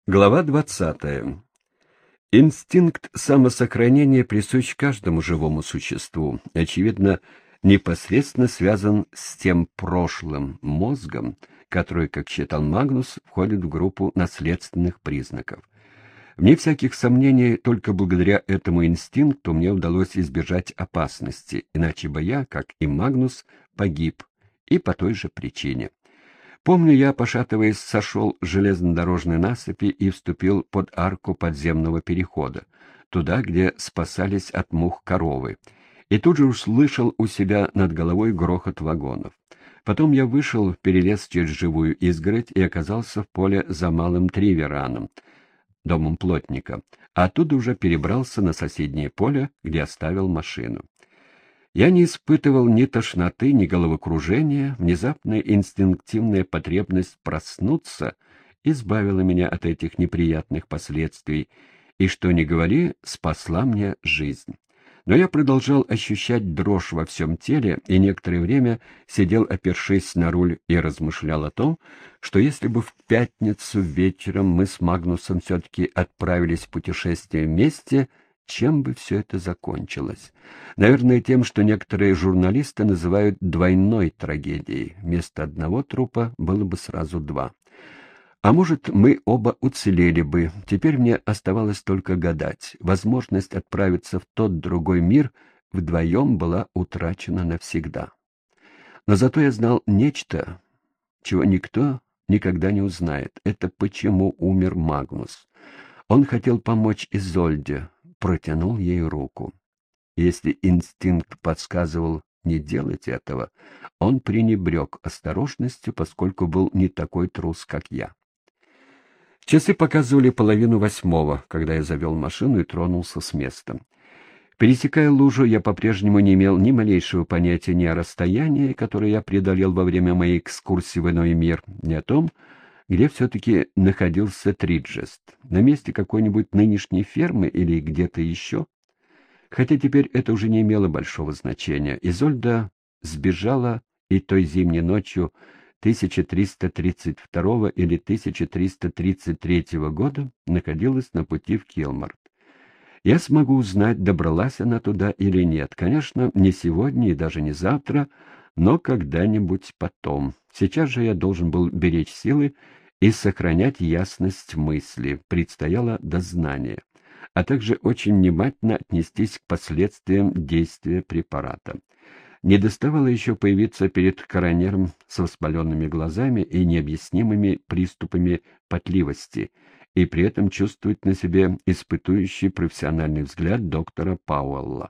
Глава 20. Инстинкт самосохранения присущ каждому живому существу, очевидно, непосредственно связан с тем прошлым мозгом, который, как считал Магнус, входит в группу наследственных признаков. Вне всяких сомнений, только благодаря этому инстинкту мне удалось избежать опасности, иначе бы я, как и Магнус, погиб, и по той же причине. Помню, я, пошатываясь, сошел с железнодорожной насыпи и вступил под арку подземного перехода, туда, где спасались от мух коровы, и тут же услышал у себя над головой грохот вагонов. Потом я вышел, перелез через живую изгородь и оказался в поле за Малым Тривераном, домом плотника, а оттуда уже перебрался на соседнее поле, где оставил машину. Я не испытывал ни тошноты, ни головокружения, внезапная инстинктивная потребность проснуться избавила меня от этих неприятных последствий, и, что ни говори, спасла мне жизнь. Но я продолжал ощущать дрожь во всем теле и некоторое время сидел, опершись на руль, и размышлял о том, что если бы в пятницу вечером мы с Магнусом все-таки отправились в путешествие вместе, чем бы все это закончилось? Наверное, тем, что некоторые журналисты называют двойной трагедией. Вместо одного трупа было бы сразу два. А может, мы оба уцелели бы. Теперь мне оставалось только гадать. Возможность отправиться в тот другой мир вдвоем была утрачена навсегда. Но зато я знал нечто, чего никто никогда не узнает. Это почему умер Магнус. Он хотел помочь Изольде, протянул ей руку. Если инстинкт подсказывал не делать этого, он пренебрег осторожностью, поскольку был не такой трус, как я. Часы показывали 7:30, когда я завел машину и тронулся с места. Пересекая лужу, я по-прежнему не имел ни малейшего понятия ни о расстоянии, которое я преодолел во время моей экскурсии в иной мир, ни о том, где все-таки находился Триджест, на месте какой-нибудь нынешней фермы или где-то еще. Хотя теперь это уже не имело большого значения. Изольда сбежала и той зимней ночью 1332 или 1333 года находилась на пути в Килмарт. Я смогу узнать, добралась она туда или нет. Конечно, не сегодня и даже не завтра, но когда-нибудь потом. Сейчас же я должен был беречь силы и сохранять ясность мысли. Предстояло дознание, а также очень внимательно отнестись к последствиям действия препарата. Не доставало еще появиться перед коронером с воспаленными глазами и необъяснимыми приступами потливости, и при этом чувствовать на себе испытующий профессиональный взгляд доктора Пауэлла.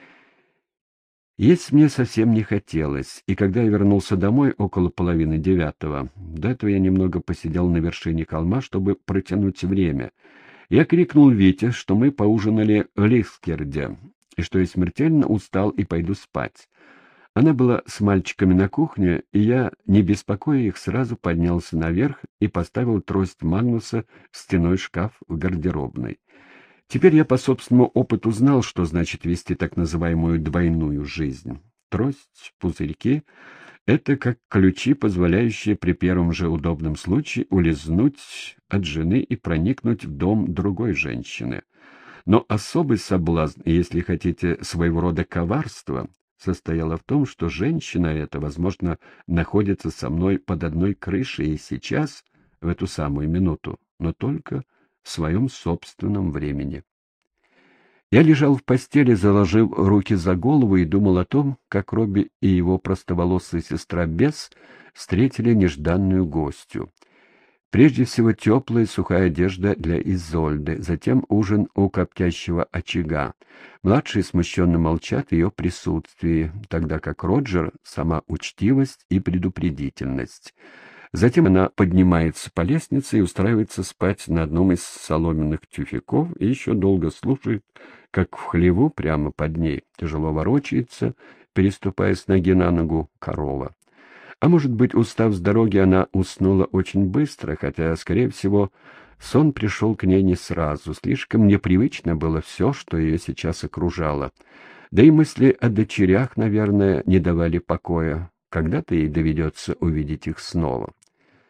Есть мне совсем не хотелось, и когда я вернулся домой около 8:30, до этого я немного посидел на вершине холма, чтобы протянуть время, я крикнул Вите, что мы поужинали в Лискерде, и что я смертельно устал и пойду спать. Она была с мальчиками на кухне, и я, не беспокоя их, сразу поднялся наверх и поставил трость Магнуса в стенной шкаф в гардеробной. Теперь я по собственному опыту знал, что значит вести так называемую двойную жизнь. Трость, пузырьки — это как ключи, позволяющие при первом же удобном случае улизнуть от жены и проникнуть в дом другой женщины. Но особый соблазн, если хотите, своего рода коварство, состояло в том, что женщина эта, возможно, находится со мной под одной крышей и сейчас, в эту самую минуту, но только в своем собственном времени. Я лежал в постели, заложив руки за голову, и думал о том, как Робби и его простоволосая сестра Бесс встретили нежданную гостью. Прежде всего теплая сухая одежда для Изольды, затем ужин у коптящего очага. Младшие смущенно молчат в ее присутствии, тогда как Роджер — сама учтивость и предупредительность. Затем она поднимается по лестнице и устраивается спать на одном из соломенных тюфяков и еще долго слушает, как в хлеву прямо под ней тяжело ворочается, переступая с ноги на ногу, корова. А может быть, устав с дороги, она уснула очень быстро, хотя, скорее всего, сон пришел к ней не сразу. Слишком непривычно было все, что ее сейчас окружало. Да и мысли о дочерях, наверное, не давали покоя. Когда-то ей доведется увидеть их снова.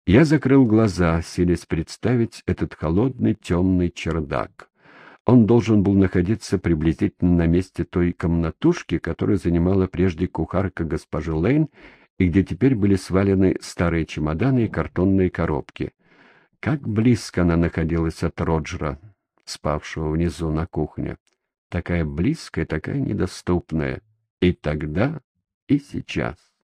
Я закрыл глаза, силясь представить этот холодный темный чердак. Он должен был находиться приблизительно на месте той комнатушки, которую занимала прежде кухарка госпожи Лейн, и где теперь были свалены старые чемоданы и картонные коробки. Как близко она находилась от Роджера, спавшего внизу на кухне. Такая близкая, такая недоступная. И тогда, и сейчас.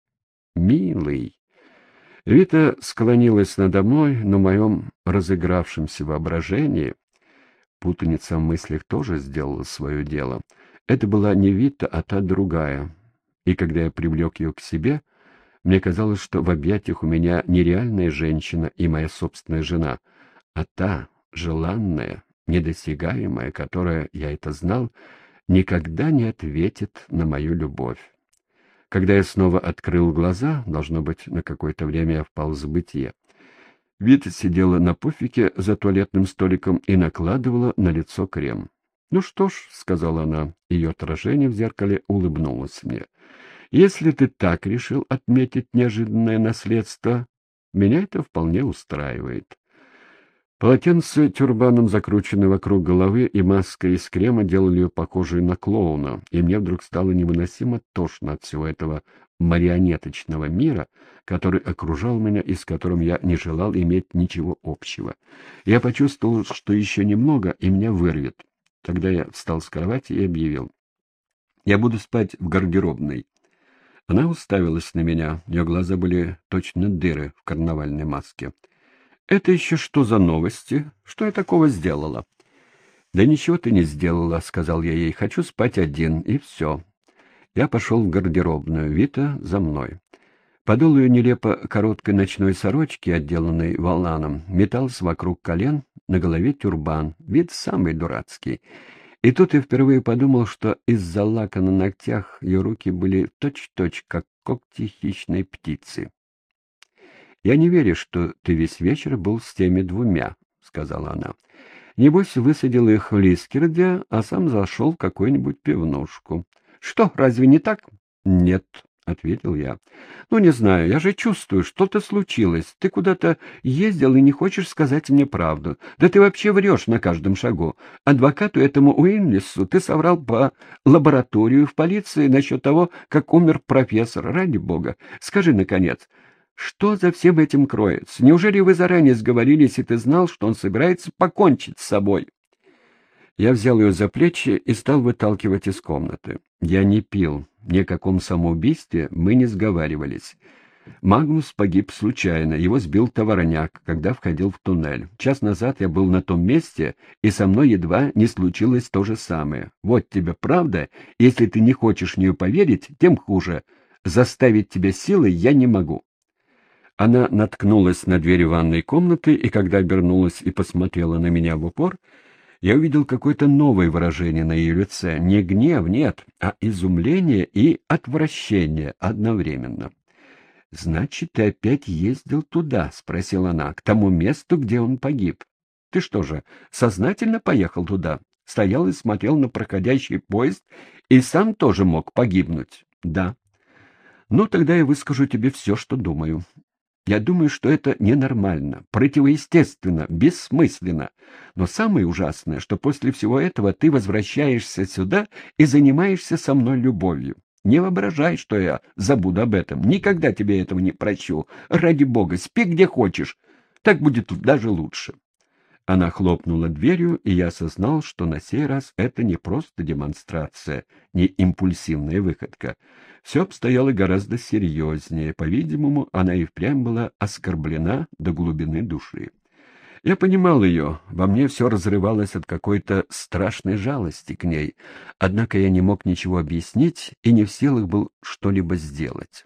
Милый. Вита склонилась надо мной, но в моем разыгравшемся воображении путаница в мыслях тоже сделала свое дело. Это была не Вита, а та другая. И когда я привлек ее к себе, мне казалось, что в объятиях у меня не реальная женщина и моя собственная жена, а та, желанная, недосягаемая, которая, я это знал, никогда не ответит на мою любовь. Когда я снова открыл глаза, должно быть, на какое-то время я впал в забытье, Вита сидела на пуфике за туалетным столиком и накладывала на лицо крем. «Ну что ж», — сказала она, ее отражение в зеркале улыбнулось мне, — «если ты так решил отметить неожиданное наследство, меня это вполне устраивает». Полотенце, тюрбаном закрученное вокруг головы, и маска из крема делали ее похожей на клоуна, и мне вдруг стало невыносимо тошно от всего этого марионеточного мира, который окружал меня и с которым я не желал иметь ничего общего. Я почувствовал, что еще немного, и меня вырвет. Тогда я встал с кровати и объявил: «Я буду спать в гардеробной». Она уставилась на меня, ее глаза были точно дыры в карнавальной маске. «Это еще что за новости? Что я такого сделала?» «Да ничего ты не сделала», — сказал я ей. «Хочу спать один, и все». Я пошел в гардеробную, Вита за мной. Подол ее нелепо короткой ночной сорочки, отделанной воланом, метался вокруг колен, на голове тюрбан, вид самый дурацкий. И тут я впервые подумал, что из-за лака на ногтях ее руки были точь-в-точь, как когти хищной птицы. «Я не верю, что ты весь вечер был с теми двумя», — сказала она. «Небось, высадил их в Лискерде, а сам зашел в какую-нибудь пивнушку». «Что, разве не так?» «Нет», — ответил я. «Ну, не знаю, я же чувствую, что-то случилось. Ты куда-то ездил и не хочешь сказать мне правду. Да ты вообще врешь на каждом шагу. Адвокату этому Уинлису ты соврал по лабораторию в полиции насчет того, как умер профессор. Ради бога, скажи, наконец, что за всем этим кроется? Неужели вы заранее сговорились, и ты знал, что он собирается покончить с собой?» Я взял ее за плечи и стал выталкивать из комнаты. Я не пил, ни о каком самоубийстве мы не сговаривались. Магнус погиб случайно, его сбил товарняк, когда входил в туннель. Час назад я был на том месте, и со мной едва не случилось то же самое. Вот тебе правда, если ты не хочешь в нее поверить, тем хуже. Заставить тебя силой я не могу. Она наткнулась на дверь ванной комнаты, и когда обернулась и посмотрела на меня в упор, я увидел какое-то новое выражение на ее лице. Не гнев, нет, а изумление и отвращение одновременно. «Значит, ты опять ездил туда?» — спросила она, — «к тому месту, где он погиб. Ты что же, сознательно поехал туда? Стоял и смотрел на проходящий поезд и сам тоже мог погибнуть?» «Да». «Ну, тогда я выскажу тебе все, что думаю. Я думаю, что это ненормально, противоестественно, бессмысленно. Но самое ужасное, что после всего этого ты возвращаешься сюда и занимаешься со мной любовью. Не воображай, что я забуду об этом. Никогда тебе этого не прощу. Ради бога, спи где хочешь. Так будет даже лучше». Она хлопнула дверью, и я осознал, что на сей раз это не просто демонстрация, не импульсивная выходка. Все обстояло гораздо серьезнее. По-видимому, она и впрямь была оскорблена до глубины души. Я понимал ее, во мне все разрывалось от какой-то страшной жалости к ней, однако я не мог ничего объяснить и не в силах был что-либо сделать.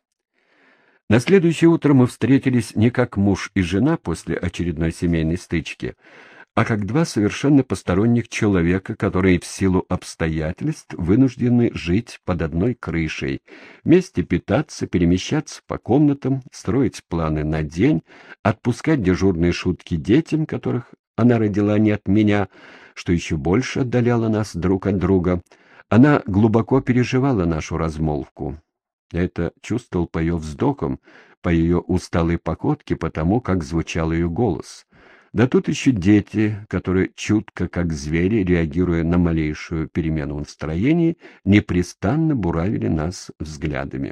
На следующее утро мы встретились не как муж и жена после очередной семейной стычки, а как два совершенно посторонних человека, которые в силу обстоятельств вынуждены жить под одной крышей, вместе питаться, перемещаться по комнатам, строить планы на день, отпускать дежурные шутки детям, которых она родила не от меня, что еще больше отдаляло нас друг от друга. Она глубоко переживала нашу размолвку. Я это чувствовал по ее вздохам, по ее усталой походке, по тому, как звучал ее голос. Да тут еще дети, которые чутко, как звери, реагируя на малейшую перемену в настроении, непрестанно буравили нас взглядами.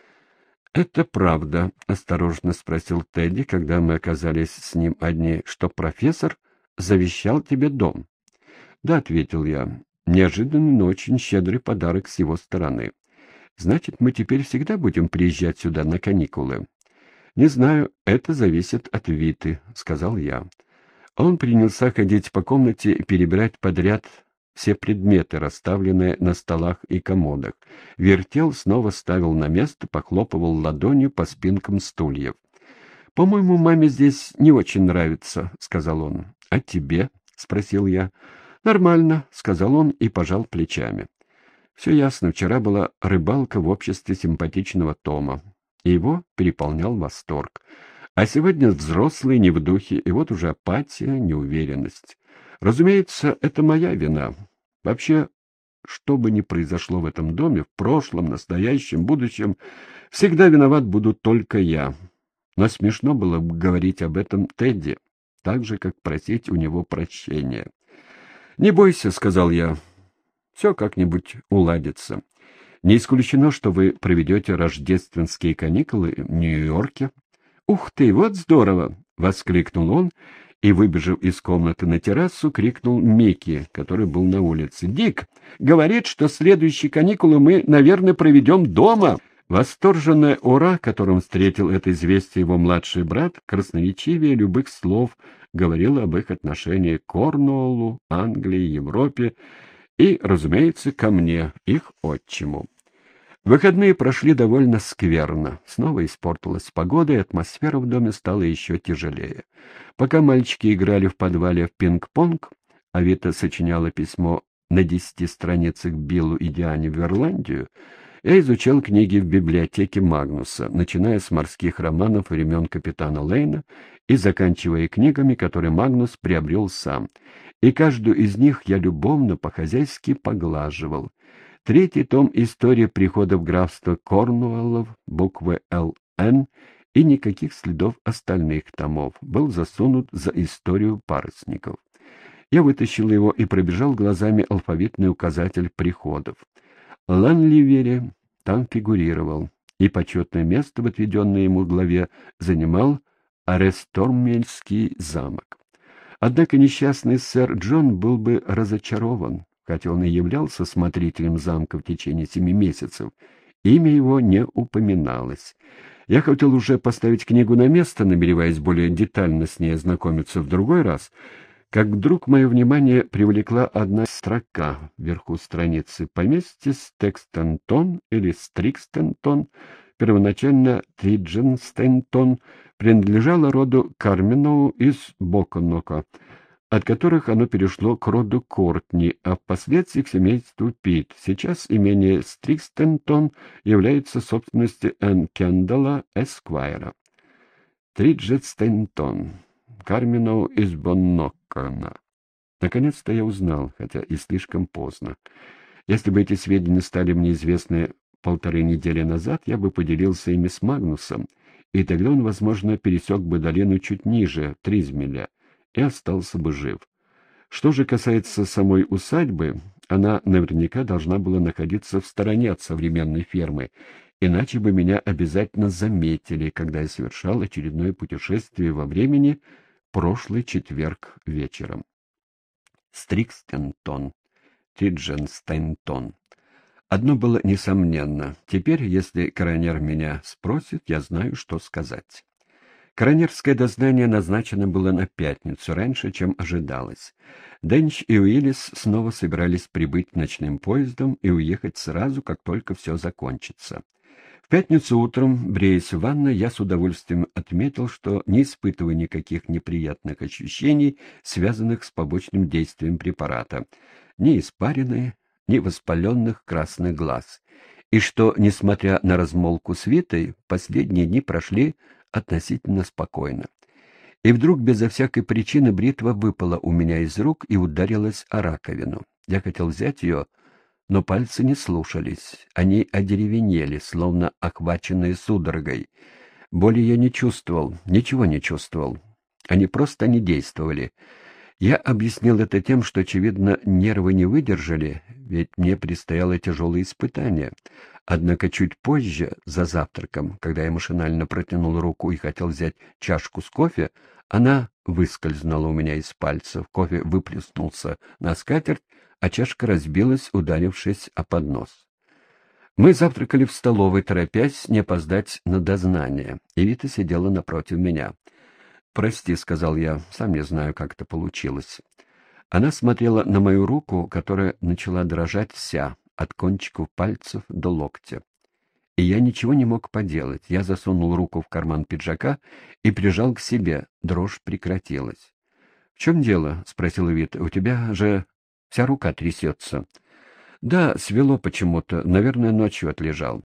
«Это правда?» — осторожно спросил Тедди, когда мы оказались с ним одни, — что профессор завещал тебе дом. «Да», — ответил я, — «неожиданный, но очень щедрый подарок с его стороны. Значит, мы теперь всегда будем приезжать сюда на каникулы?» «Не знаю, это зависит от Виты», — сказал я. Он принялся ходить по комнате и перебирать подряд все предметы, расставленные на столах и комодах. Вертел, снова ставил на место, похлопывал ладонью по спинкам стульев. «По-моему, маме здесь не очень нравится», — сказал он. «А тебе?» — спросил я. «Нормально», — сказал он и пожал плечами. Все ясно, вчера была рыбалка в обществе симпатичного Тома, и его переполнял восторг. А сегодня взрослый не в духе, и вот уже апатия, неуверенность. Разумеется, это моя вина. Вообще, что бы ни произошло в этом доме, в прошлом, настоящем, будущем, всегда виноват буду только я. Но смешно было бы говорить об этом Тедди, так же, как просить у него прощения. «Не бойся», — сказал я, — «все как-нибудь уладится. Не исключено, что вы проведете рождественские каникулы в Нью-Йорке». «Ух ты, вот здорово!» — воскликнул он и, выбежав из комнаты на террасу, крикнул Микки, который был на улице. «Дик говорит, что следующие каникулы мы, наверное, проведем дома!» Восторженное «ура», которым встретил это известие его младший брат, красноречивее любых слов, говорило об их отношении к Корнуоллу, Англии, Европе и, разумеется, ко мне, их отчиму. Выходные прошли довольно скверно. Снова испортилась погода, и атмосфера в доме стала еще тяжелее. Пока мальчики играли в подвале в пинг-понг, а Вита сочиняла письмо на 10 страницах Биллу и Диане в Ирландию, я изучал книги в библиотеке Магнуса, начиная с морских романов времен капитана Лейна и заканчивая книгами, которые Магнус приобрел сам. И каждую из них я любовно, по-хозяйски поглаживал. Третий том истории прихода в графство Корнуоллов, буквы «ЛН», и никаких следов остальных томов, был засунут за историю парусников. Я вытащил его и пробежал глазами алфавитный указатель приходов. Ланливери там фигурировал, и почетное место в отведенной ему главе занимал Арестормельский замок. Однако несчастный сэр Джон был бы разочарован, хотя он и являлся смотрителем замка в течение 7 месяцев. Имя его не упоминалось. Я хотел уже поставить книгу на место, намереваясь более детально с ней ознакомиться в другой раз, как вдруг мое внимание привлекла одна строка вверху страницы. Поместье Стекстентон или Стрикстентон, первоначально Тридженстентон, принадлежало роду Карминоу из Боконока, от которых оно перешло к роду Кортни, а впоследствии к семейству Пит. Сейчас имение Стрикстентон является собственностью Н. Кендалла, Эсквайра. Триджетстентон. Карминоу из Бонноккана. Наконец-то я узнал, хотя и слишком поздно. Если бы эти сведения стали мне известны 1,5 недели назад, я бы поделился ими с Магнусом, и тогда он, возможно, пересек бы долину чуть ниже, Тризмеля, и остался бы жив. Что же касается самой усадьбы, она наверняка должна была находиться в стороне от современной фермы, иначе бы меня обязательно заметили, когда я совершал очередное путешествие во времени прошлый четверг вечером. Стрикстентон, Тридженстентон. Одно было несомненно. Теперь, если коронер меня спросит, я знаю, что сказать. Коронерское дознание назначено было на пятницу, раньше, чем ожидалось. Денч и Уиллис снова собирались прибыть ночным поездом и уехать сразу, как только все закончится. В пятницу утром, бреясь в ванной, я с удовольствием отметил, что не испытываю никаких неприятных ощущений, связанных с побочным действием препарата, ни испарины, ни воспаленных красных глаз, и что, несмотря на размолвку с Витой, последние дни прошли относительно спокойно. И вдруг, безо всякой причины, бритва выпала у меня из рук и ударилась о раковину. Я хотел взять ее, но пальцы не слушались, они одеревенели, словно охваченные судорогой. Боли я не чувствовал, ничего не чувствовал. Они просто не действовали. Я объяснил это тем, что, очевидно, нервы не выдержали, ведь мне предстояло тяжелое испытание. Однако чуть позже, за завтраком, когда я машинально протянул руку и хотел взять чашку с кофе, она выскользнула у меня из пальцев, кофе выплеснулся на скатерть, а чашка разбилась, ударившись о поднос. Мы завтракали в столовой, торопясь не опоздать на дознание. Эвита сидела напротив меня. «Прости», — сказал я, — «сам не знаю, как это получилось». Она смотрела на мою руку, которая начала дрожать вся, от кончиков пальцев до локтя. И я ничего не мог поделать. Я засунул руку в карман пиджака и прижал к себе. Дрожь прекратилась. «В чем дело?» — спросила Эвита. «У тебя же вся рука трясется». «Да, свело почему-то. Наверное, ночью отлежал».